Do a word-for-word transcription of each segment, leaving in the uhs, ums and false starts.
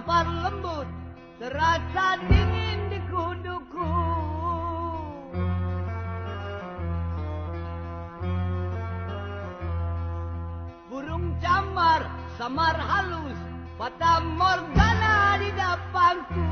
tertampar lembut, terasa dingin di kuduku. Burung camar, samar halus, fata morgana di depanku.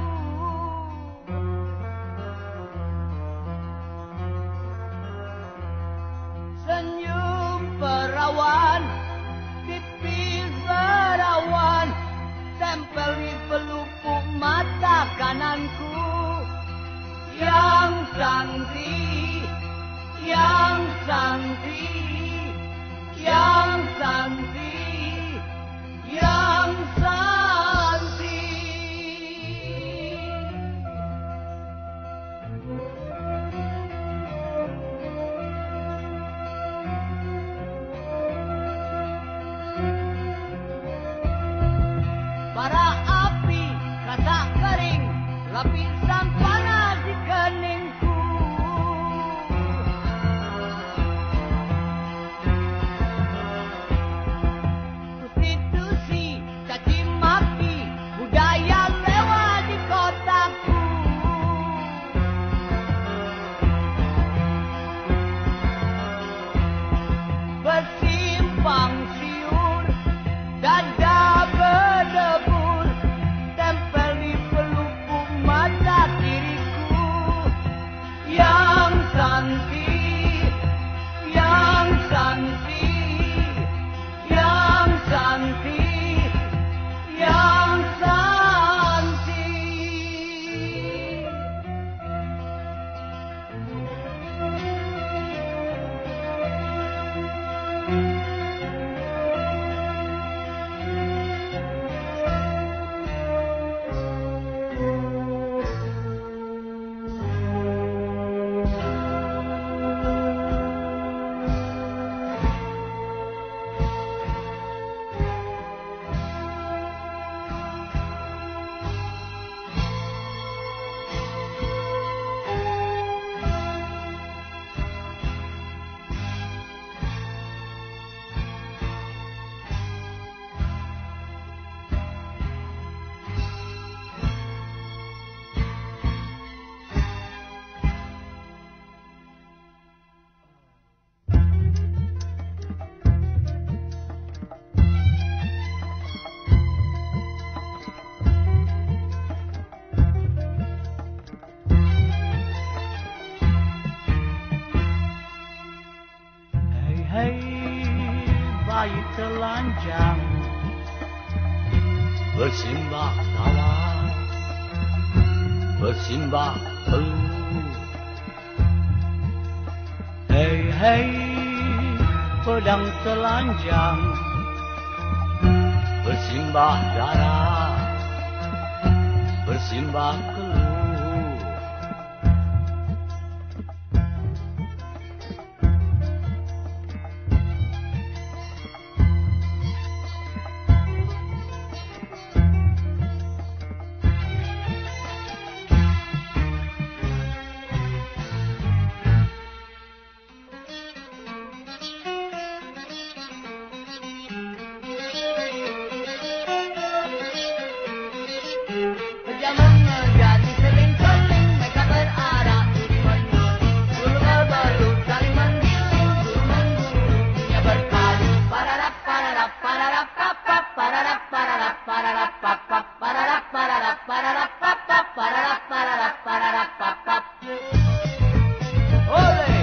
Senyum perawan, pipis berawan, tempel di pelupuk mata kananku. Yang santri, yang santri, yang santri, yang santri. Bara api, kasak kering, lapisan panas di keningku. Prostitusi, caci maki, budaya lewat di kotaku. Bersimpang siur, dada berdebur, tempel di pelupuk mata kiriku. Yang santri, yang santri, yang santri, yang santri. Hei bayi telanjang, bersimbah darah, bersimbah peluh. Hei hei pedang telanjang, bersimbah darah, bersimbah peluh. Berjalan menjadi seling-seling, mereka berarah budi menurut. Bulu berbelut, saling menggiling, bulu menggulung, dunia berkali. Pararap, pararap, pararap, papap, pararap, pararap, pararap, papap, pararap, pararap, pararap, papap, pararap, pararap, pararap, papap. Oleh!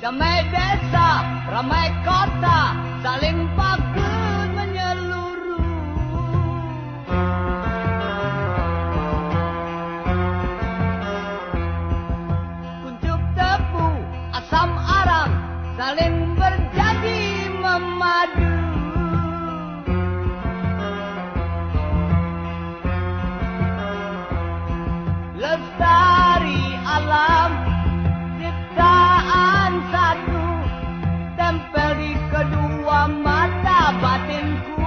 damai desa, ramai kota, saling bagus menyeluruh. Kuncup tebu, asam arang, saling berjadi memadu. Lestari alam, ciptaan satu, tempel di kedua mata batinku.